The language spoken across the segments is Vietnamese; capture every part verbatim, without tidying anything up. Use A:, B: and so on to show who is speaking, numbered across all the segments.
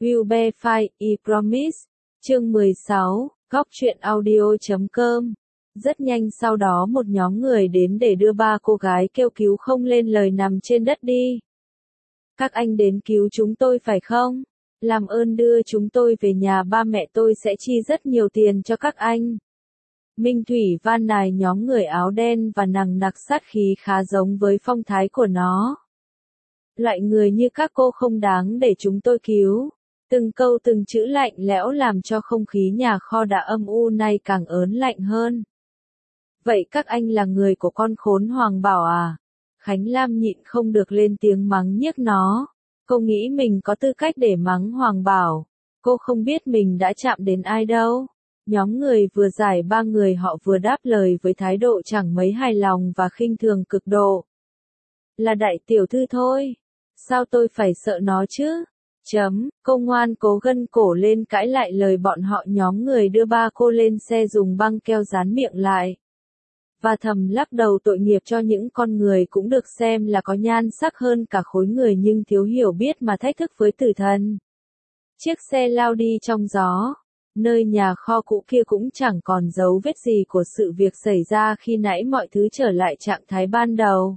A: Will be fine, I promise. Chương mười sáu, góc truyện audio chấm com. Rất nhanh sau đó một nhóm người đến để đưa ba cô gái kêu cứu không lên lời nằm trên đất đi. Các anh đến cứu chúng tôi phải không? Làm ơn đưa chúng tôi về nhà ba mẹ tôi sẽ chi rất nhiều tiền cho các anh. Minh Thủy van nài nhóm người áo đen và nằng nặc sát khí khá giống với phong thái của nó. Loại người như các cô không đáng để chúng tôi cứu. Từng câu từng chữ lạnh lẽo làm cho không khí nhà kho đã âm u nay càng ớn lạnh hơn. Vậy các anh là người của con khốn Hoàng Bảo à? Khánh Lam nhịn không được lên tiếng mắng nhiếc nó. Cô nghĩ mình có tư cách để mắng Hoàng Bảo. Cô không biết mình đã chạm đến ai đâu. Nhóm người vừa giải ba người họ vừa đáp lời với thái độ chẳng mấy hài lòng và khinh thường cực độ. Là đại tiểu thư thôi. Sao tôi phải sợ nó chứ? Chấm, cô ngoan cố gân cổ lên cãi lại lời bọn họ. Nhóm người đưa ba cô lên xe dùng băng keo dán miệng lại. Và thầm lắc đầu tội nghiệp cho những con người cũng được xem là có nhan sắc hơn cả khối người nhưng thiếu hiểu biết mà thách thức với tử thần. Chiếc xe lao đi trong gió. Nơi nhà kho cũ kia cũng chẳng còn dấu vết gì của sự việc xảy ra khi nãy, mọi thứ trở lại trạng thái ban đầu.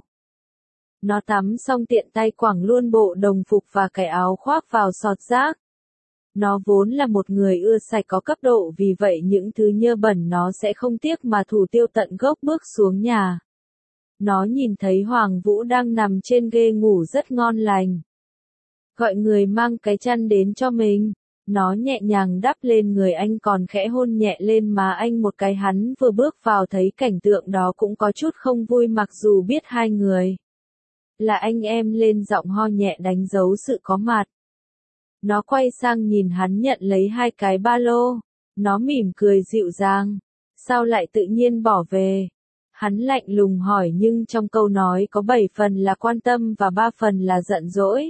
A: Nó tắm xong tiện tay quẳng luôn bộ đồng phục và cái áo khoác vào sọt rác. Nó vốn là một người ưa sạch có cấp độ, vì vậy những thứ nhơ bẩn nó sẽ không tiếc mà thủ tiêu tận gốc. Bước xuống nhà. Nó nhìn thấy Hoàng Vũ đang nằm trên ghê ngủ rất ngon lành. Gọi người mang cái chăn đến cho mình. Nó nhẹ nhàng đắp lên người anh còn khẽ hôn nhẹ lên má anh một cái. Hắn vừa bước vào thấy cảnh tượng đó cũng có chút không vui, mặc dù biết hai người là anh em lên giọng ho nhẹ đánh dấu sự có mặt. Nó quay sang nhìn hắn nhận lấy hai cái ba lô. Nó mỉm cười dịu dàng. Sao lại tự nhiên bỏ về? Hắn lạnh lùng hỏi, nhưng trong câu nói có bảy phần là quan tâm và ba phần là giận dỗi.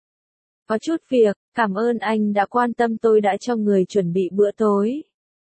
A: Có chút việc, cảm ơn anh đã quan tâm, tôi đã cho người chuẩn bị bữa tối.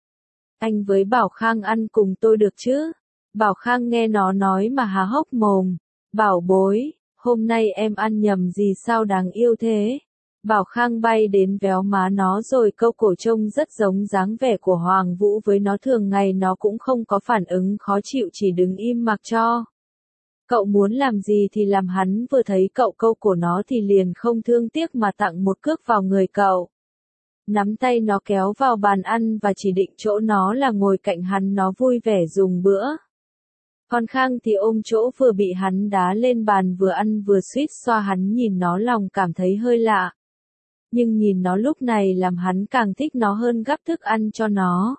A: Anh với Bảo Khang ăn cùng tôi được chứ? Bảo Khang nghe nó nói mà há hốc mồm. Bảo bối, hôm nay em ăn nhầm gì sao đáng yêu thế? Bảo Khang bay đến véo má nó rồi câu cổ, trông rất giống dáng vẻ của Hoàng Vũ với nó thường ngày. Nó cũng không có phản ứng khó chịu, chỉ đứng im mặc cho. Cậu muốn làm gì thì làm. Hắn vừa thấy cậu câu cổ nó thì liền không thương tiếc mà tặng một cước vào người cậu. Nắm tay nó kéo vào bàn ăn và chỉ định chỗ nó là ngồi cạnh hắn. Nó vui vẻ dùng bữa. Còn Khang thì ôm chỗ vừa bị hắn đá lên bàn, vừa ăn vừa suýt xoa. Hắn nhìn nó lòng cảm thấy hơi lạ. Nhưng nhìn nó lúc này làm hắn càng thích nó hơn, gắp thức ăn cho nó.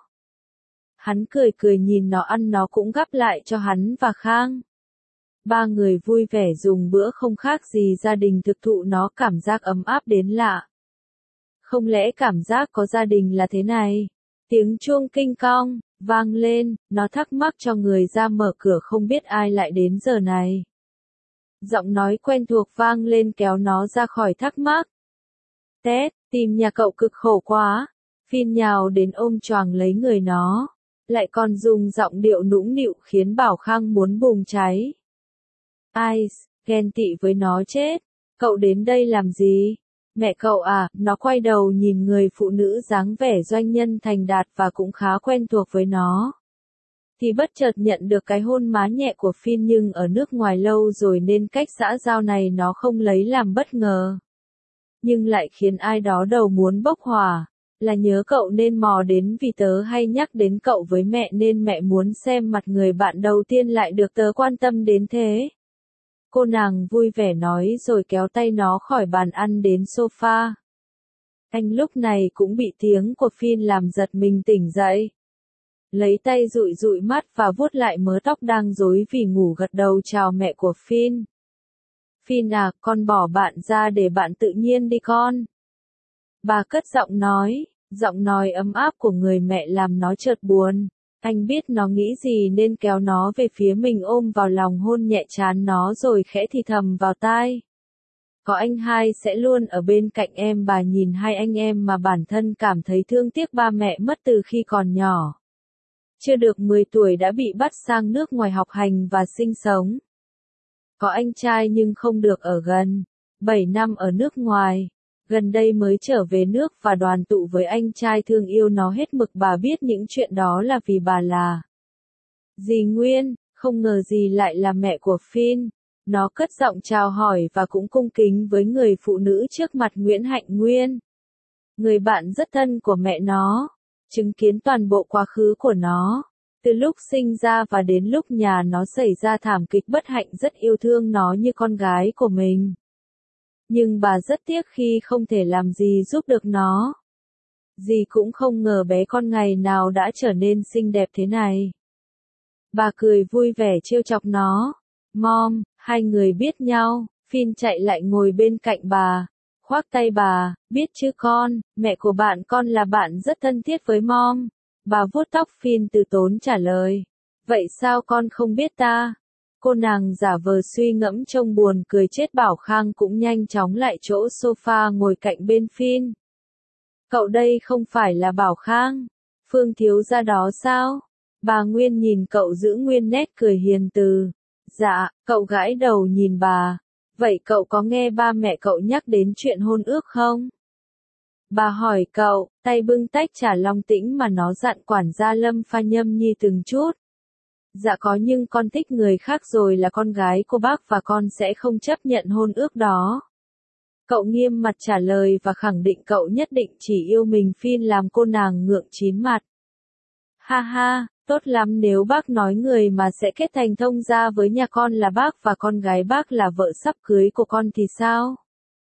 A: Hắn cười cười nhìn nó ăn, nó cũng gắp lại cho hắn và Khang. Ba người vui vẻ dùng bữa không khác gì gia đình thực thụ. Nó cảm giác ấm áp đến lạ. Không lẽ cảm giác có gia đình là thế này? Tiếng chuông kinh cong vang lên. Nó thắc mắc cho người ra mở cửa, không biết ai lại đến giờ này. Giọng nói quen thuộc vang lên kéo nó ra khỏi thắc mắc. Tét, tìm nhà cậu cực khổ quá. Phin nhào đến ôm choàng lấy người nó. Lại còn dùng giọng điệu nũng nịu khiến Bảo Khang muốn bùng cháy. Ice, ghen tị với nó chết. Cậu đến đây làm gì? Mẹ cậu à? Nó quay đầu nhìn người phụ nữ dáng vẻ doanh nhân thành đạt và cũng khá quen thuộc với nó. Thì bất chợt nhận được cái hôn má nhẹ của Phin, nhưng ở nước ngoài lâu rồi nên cách xã giao này nó không lấy làm bất ngờ. Nhưng lại khiến ai đó đầu muốn bốc hỏa. Là nhớ cậu nên mò đến vì tớ hay nhắc đến cậu với mẹ nên mẹ muốn xem mặt người bạn đầu tiên lại được tớ quan tâm đến thế. Cô nàng vui vẻ nói rồi kéo tay nó khỏi bàn ăn đến sofa. Anh lúc này cũng bị tiếng của Phin làm giật mình tỉnh dậy. Lấy tay dụi dụi mắt và vuốt lại mớ tóc đang rối vì ngủ, gật đầu chào mẹ của Phin. Phin à, con bỏ bạn ra để bạn tự nhiên đi con. Bà cất giọng nói, giọng nói ấm áp của người mẹ làm nó chợt buồn. Anh biết nó nghĩ gì nên kéo nó về phía mình, ôm vào lòng hôn nhẹ trán nó rồi khẽ thì thầm vào tai. Có anh hai sẽ luôn ở bên cạnh em. Bà nhìn hai anh em mà bản thân cảm thấy thương tiếc ba mẹ mất từ khi còn nhỏ. Chưa được mười tuổi đã bị bắt sang nước ngoài học hành và sinh sống. Có anh trai nhưng không được ở gần. bảy năm ở nước ngoài. Gần đây mới trở về nước và đoàn tụ với anh trai thương yêu nó hết mực. Bà biết những chuyện đó là vì bà là dì Nguyên, không ngờ dì lại là mẹ của Phin. Nó cất giọng chào hỏi và cũng cung kính với người phụ nữ trước mặt Nguyễn Hạnh Nguyên, người bạn rất thân của mẹ nó, chứng kiến toàn bộ quá khứ của nó. Từ lúc sinh ra và đến lúc nhà nó xảy ra thảm kịch bất hạnh rất yêu thương nó như con gái của mình. Nhưng bà rất tiếc khi không thể làm gì giúp được nó. Dì cũng không ngờ bé con ngày nào đã trở nên xinh đẹp thế này. Bà cười vui vẻ trêu chọc nó. Mom, hai người biết nhau. Phin chạy lại ngồi bên cạnh bà, khoác tay bà, biết chứ con, mẹ của bạn con là bạn rất thân thiết với Mom. Bà vuốt tóc Phin từ tốn trả lời. Vậy sao con không biết ta? Cô nàng giả vờ suy ngẫm trông buồn cười chết. Bảo Khang cũng nhanh chóng lại chỗ sofa ngồi cạnh bên Phin. Cậu đây không phải là Bảo Khang, Phương thiếu gia đó sao? Bà Nguyên nhìn cậu giữ nguyên nét cười hiền từ. Dạ, cậu gãi đầu nhìn bà. Vậy cậu có nghe ba mẹ cậu nhắc đến chuyện hôn ước không? Bà hỏi cậu, tay bưng tách trà long tĩnh mà nó dặn quản gia Lâm pha nhâm nhi từng chút. Dạ có, nhưng con thích người khác rồi, là con gái cô bác và con sẽ không chấp nhận hôn ước đó. Cậu nghiêm mặt trả lời và khẳng định cậu nhất định chỉ yêu mình. Phin làm cô nàng ngượng chín mặt. Ha ha, tốt lắm, nếu bác nói người mà sẽ kết thành thông gia với nhà con là bác và con gái bác là vợ sắp cưới của con thì sao?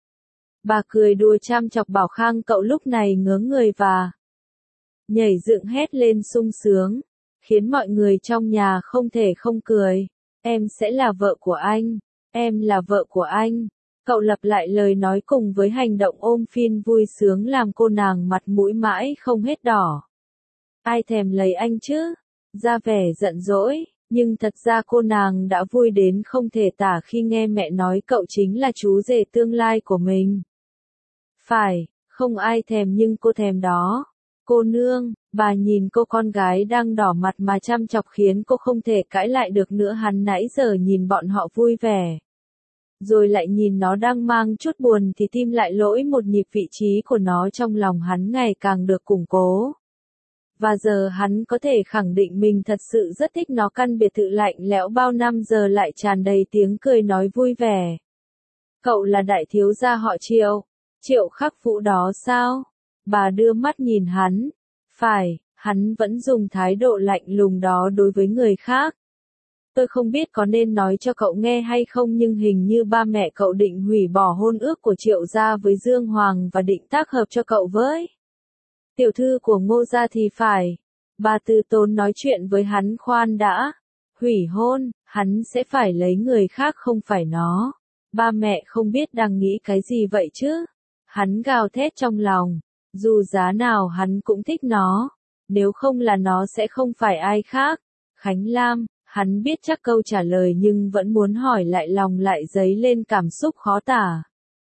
A: Bà cười đùa chăm chọc Bảo Khang. Cậu lúc này ngớ người và nhảy dựng hét lên sung sướng, khiến mọi người trong nhà không thể không cười. Em sẽ là vợ của anh, em là vợ của anh. Cậu lặp lại lời nói cùng với hành động ôm Phin vui sướng làm cô nàng mặt mũi mãi không hết đỏ. Ai thèm lấy anh chứ? Ra vẻ giận dỗi, nhưng thật ra cô nàng đã vui đến không thể tả khi nghe mẹ nói cậu chính là chú rể tương lai của mình. Phải, không ai thèm nhưng cô thèm đó. Cô nương, bà nhìn cô con gái đang đỏ mặt mà chăm chọc khiến cô không thể cãi lại được nữa. Hắn nãy giờ nhìn bọn họ vui vẻ, rồi lại nhìn nó đang mang chút buồn thì tim lại lỗi một nhịp. Vị trí của nó trong lòng hắn ngày càng được củng cố. Và giờ hắn có thể khẳng định mình thật sự rất thích nó. Căn biệt thự lạnh lẽo bao năm giờ lại tràn đầy tiếng cười nói vui vẻ. Cậu là đại thiếu gia họ Triệu, Triệu Khắc Vũ đó sao? Bà đưa mắt nhìn hắn. Phải, hắn vẫn dùng thái độ lạnh lùng đó đối với người khác. Tôi không biết có nên nói cho cậu nghe hay không, nhưng hình như ba mẹ cậu định hủy bỏ hôn ước của Triệu gia với Dương Hoàng và định tác hợp cho cậu với tiểu thư của Ngô gia thì phải. Bà từ tốn nói chuyện với hắn. Khoan đã, hủy hôn, hắn sẽ phải lấy người khác không phải nó. Ba mẹ không biết đang nghĩ cái gì vậy chứ? Hắn gào thét trong lòng. Dù giá nào hắn cũng thích nó. Nếu không là nó sẽ không phải ai khác. Khánh Lam, hắn biết chắc câu trả lời nhưng vẫn muốn hỏi lại, lòng lại dấy lên cảm xúc khó tả.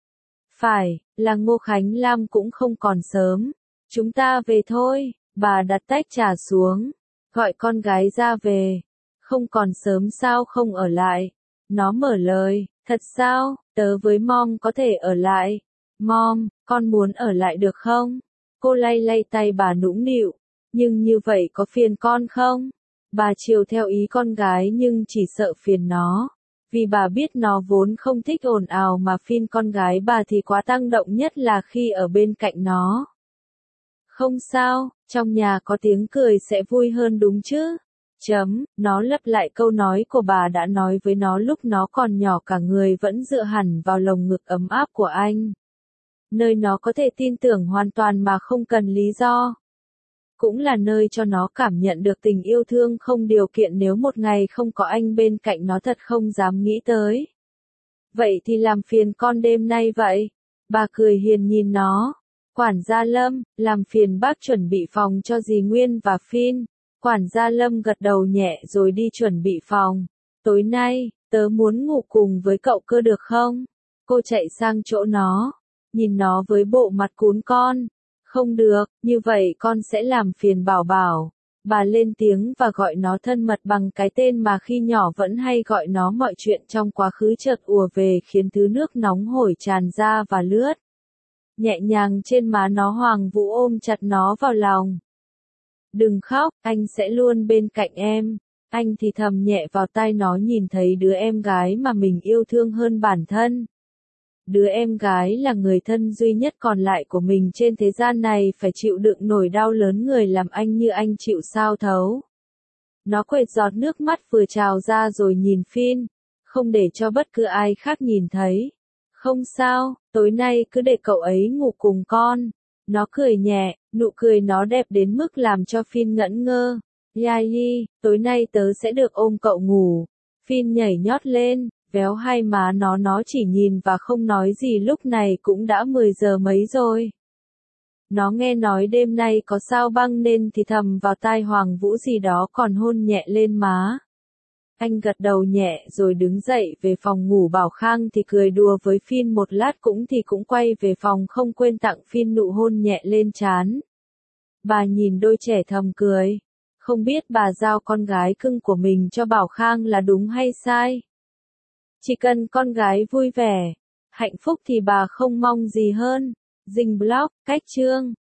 A: Phải, là Ngô Khánh Lam cũng không còn sớm. Chúng ta về thôi. Bà đặt tách trà xuống, gọi con gái ra về. Không còn sớm sao không ở lại? Nó mở lời. Thật sao, tớ với Mom có thể ở lại. Mom, con muốn ở lại được không? Cô lay lay tay bà nũng nịu. Nhưng như vậy có phiền con không? Bà chiều theo ý con gái nhưng chỉ sợ phiền nó. Vì bà biết nó vốn không thích ồn ào, mà Phin con gái bà thì quá tăng động, nhất là khi ở bên cạnh nó. Không sao, trong nhà có tiếng cười sẽ vui hơn đúng chứ? Chấm, nó lặp lại câu nói của bà đã nói với nó lúc nó còn nhỏ. Cả người vẫn dựa hẳn vào lồng ngực ấm áp của anh, nơi nó có thể tin tưởng hoàn toàn mà không cần lý do. Cũng là nơi cho nó cảm nhận được tình yêu thương không điều kiện. Nếu một ngày không có anh bên cạnh nó thật không dám nghĩ tới. Vậy thì làm phiền con đêm nay vậy. Bà cười hiền nhìn nó. Quản gia Lâm, làm phiền bác chuẩn bị phòng cho dì Nguyên và Phin. Quản gia Lâm gật đầu nhẹ rồi đi chuẩn bị phòng. Tối nay, tớ muốn ngủ cùng với cậu cơ được không? Cô chạy sang chỗ nó, nhìn nó với bộ mặt cún con. Không được, như vậy con sẽ làm phiền Bảo Bảo. Bà lên tiếng và gọi nó thân mật bằng cái tên mà khi nhỏ vẫn hay gọi nó. Mọi chuyện trong quá khứ chợt ùa về khiến thứ nước nóng hổi tràn ra và lướt nhẹ nhàng trên má nó. Hoàng Vũ ôm chặt nó vào lòng. Đừng khóc, anh sẽ luôn bên cạnh em. Anh thì thầm nhẹ vào tai nó, nhìn thấy đứa em gái mà mình yêu thương hơn bản thân. Đứa em gái là người thân duy nhất còn lại của mình trên thế gian này, phải chịu đựng nỗi đau lớn người làm anh như anh chịu sao thấu. Nó quệt giọt nước mắt vừa trào ra rồi nhìn Finn, không để cho bất cứ ai khác nhìn thấy. Không sao, tối nay cứ để cậu ấy ngủ cùng con. Nó cười nhẹ, nụ cười nó đẹp đến mức làm cho Finn ngẩn ngơ. Yai, tối nay tớ sẽ được ôm cậu ngủ. Finn nhảy nhót lên, véo hai má nó. Nó chỉ nhìn và không nói gì. Lúc này cũng đã mười giờ mấy rồi. Nó nghe nói đêm nay có sao băng nên thì thầm vào tai Hoàng Vũ gì đó, còn hôn nhẹ lên má. Anh gật đầu nhẹ rồi đứng dậy về phòng ngủ. Bảo Khang thì cười đùa với Finn một lát cũng thì cũng quay về phòng, không quên tặng Finn nụ hôn nhẹ lên trán. Bà nhìn đôi trẻ thầm cười. Không biết bà giao con gái cưng của mình cho Bảo Khang là đúng hay sai. Chỉ cần con gái vui vẻ, hạnh phúc thì bà không mong gì hơn. Dinh blog, cách chương.